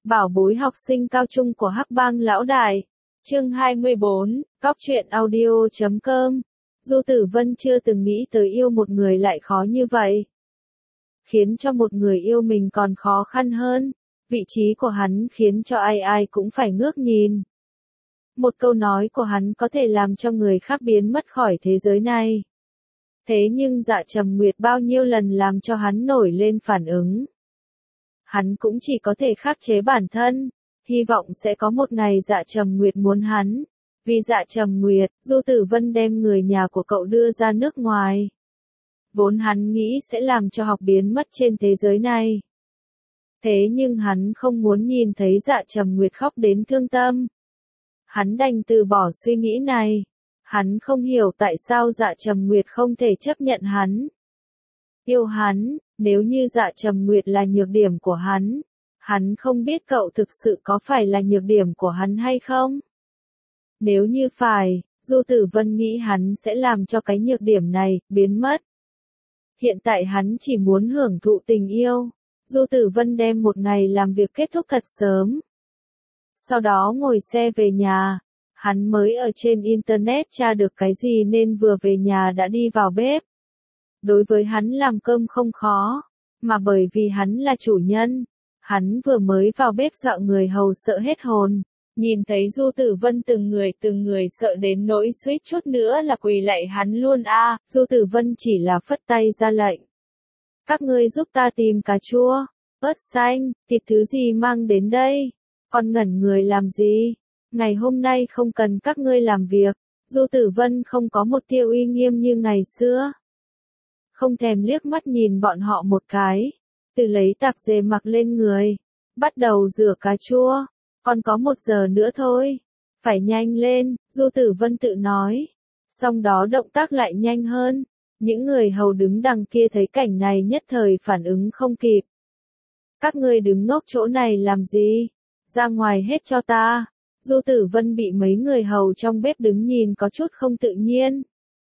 Bảo bối học sinh cao trung của Hắc Bang lão đại. Chương 24, Cóc truyện audio.com. Du Tử Vân chưa từng nghĩ tới yêu một người lại khó như vậy. Khiến cho một người yêu mình còn khó khăn hơn. Vị trí của hắn khiến cho ai ai cũng phải ngước nhìn. Một câu nói của hắn có thể làm cho người khác biến mất khỏi thế giới này. Thế nhưng Dạ Trầm Nguyệt bao nhiêu lần làm cho hắn nổi lên phản ứng. Hắn cũng chỉ có thể khắc chế bản thân, hy vọng sẽ có một ngày Dạ Trầm Nguyệt muốn hắn. Vì Dạ Trầm Nguyệt, Du Tử Vân đem người nhà của cậu đưa ra nước ngoài. Vốn hắn nghĩ sẽ làm cho học biến mất trên thế giới này. Thế nhưng hắn không muốn nhìn thấy Dạ Trầm Nguyệt khóc đến thương tâm. Hắn đành từ bỏ suy nghĩ này. Hắn không hiểu tại sao Dạ Trầm Nguyệt không thể chấp nhận hắn. Yêu hắn, nếu như Dạ Trầm Nguyệt là nhược điểm của hắn không biết cậu thực sự có phải là nhược điểm của hắn hay không? Nếu như phải, Du Tử Vân nghĩ hắn sẽ làm cho cái nhược điểm này biến mất. Hiện tại hắn chỉ muốn hưởng thụ tình yêu. Du Tử Vân đem một ngày làm việc kết thúc thật sớm. Sau đó ngồi xe về nhà. Hắn mới ở trên internet tra được cái gì nên vừa về nhà đã đi vào bếp. Đối với hắn làm cơm không khó, mà bởi vì hắn là chủ nhân, hắn vừa mới vào bếp dọa người hầu sợ hết hồn. Nhìn thấy Du Tử Vân từng người sợ đến nỗi suýt chút nữa là quỳ lạy hắn luôn a. Du Tử Vân chỉ là phất tay ra lệnh. Các ngươi giúp ta tìm cà chua, ớt xanh, thịt thứ gì mang đến đây. Còn ngẩn người làm gì? Ngày hôm nay không cần các ngươi làm việc. Du Tử Vân không có một tia uy nghiêm như ngày xưa. Không thèm liếc mắt nhìn bọn họ một cái. Từ lấy tạp dề mặc lên người. Bắt đầu rửa cà chua. Còn có 1 giờ nữa thôi. Phải nhanh lên, Du Tử Vân tự nói. Xong đó động tác lại nhanh hơn. Những người hầu đứng đằng kia thấy cảnh này nhất thời phản ứng không kịp. Các ngươi đứng ngốc chỗ này làm gì? Ra ngoài hết cho ta. Du Tử Vân bị mấy người hầu trong bếp đứng nhìn có chút không tự nhiên.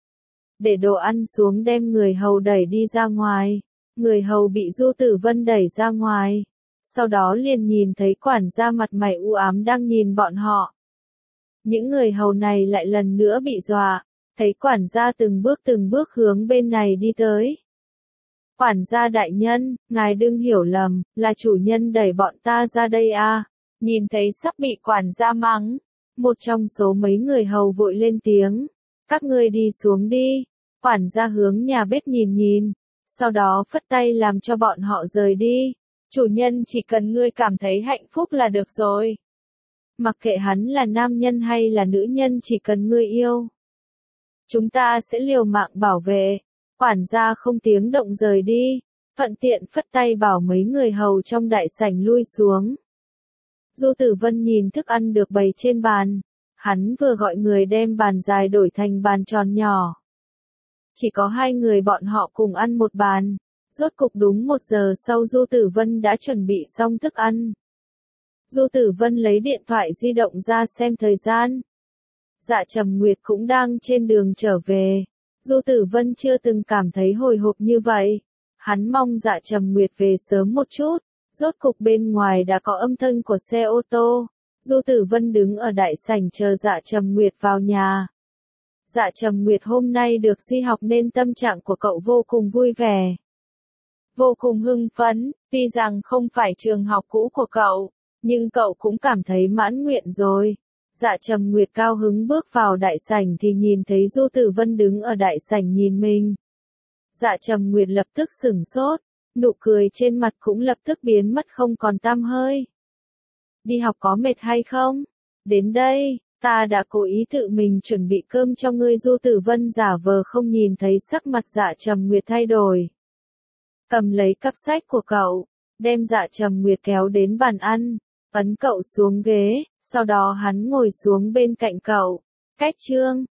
Để đồ ăn xuống đem người hầu đẩy đi ra ngoài. Người hầu bị Du Tử Vân đẩy ra ngoài. Sau đó liền nhìn thấy quản gia mặt mày u ám đang nhìn bọn họ. Những người hầu này lại lần nữa bị dọa. Thấy quản gia từng bước hướng bên này đi tới. Quản gia đại nhân, ngài đừng hiểu lầm, là chủ nhân đẩy bọn ta ra đây à. Nhìn thấy sắp bị quản gia mắng. Một trong số mấy người hầu vội lên tiếng. Các ngươi đi xuống đi. Quản gia hướng nhà bếp nhìn. Sau đó phất tay làm cho bọn họ rời đi. Chủ nhân chỉ cần ngươi cảm thấy hạnh phúc là được rồi. Mặc kệ hắn là nam nhân hay là nữ nhân chỉ cần ngươi yêu. Chúng ta sẽ liều mạng bảo vệ. Quản gia không tiếng động rời đi. Thuận tiện phất tay bảo mấy người hầu trong đại sảnh lui xuống. Du Tử Vân nhìn thức ăn được bày trên bàn. Hắn vừa gọi người đem bàn dài đổi thành bàn tròn nhỏ. Chỉ có 2 người bọn họ cùng ăn một bàn. Rốt cục đúng 1 giờ sau Du Tử Vân đã chuẩn bị xong thức ăn. Du Tử Vân lấy điện thoại di động ra xem thời gian. Dạ Trầm Nguyệt cũng đang trên đường trở về. Du Tử Vân chưa từng cảm thấy hồi hộp như vậy. Hắn mong Dạ Trầm Nguyệt về sớm một chút. Rốt cục bên ngoài đã có âm thanh của xe ô tô. Du Tử Vân đứng ở đại sảnh chờ Dạ Trầm Nguyệt vào nhà. Dạ Trầm Nguyệt hôm nay được đi học nên tâm trạng của cậu vô cùng vui vẻ. Vô cùng hưng phấn, tuy rằng không phải trường học cũ của cậu, nhưng cậu cũng cảm thấy mãn nguyện rồi. Dạ Trầm Nguyệt cao hứng bước vào đại sảnh thì nhìn thấy Du Tử Vân đứng ở đại sảnh nhìn mình. Dạ Trầm Nguyệt lập tức sửng sốt, nụ cười trên mặt cũng lập tức biến mất không còn tăm hơi. Đi học có mệt hay không? Đến đây, ta đã cố ý tự mình chuẩn bị cơm cho ngươi. Du Tử Vân giả vờ không nhìn thấy sắc mặt Dạ Trầm Nguyệt thay đổi. Cầm lấy cặp sách của cậu, đem Dạ Trầm Nguyệt kéo đến bàn ăn, ấn cậu xuống ghế, sau đó hắn ngồi xuống bên cạnh cậu. Cách chương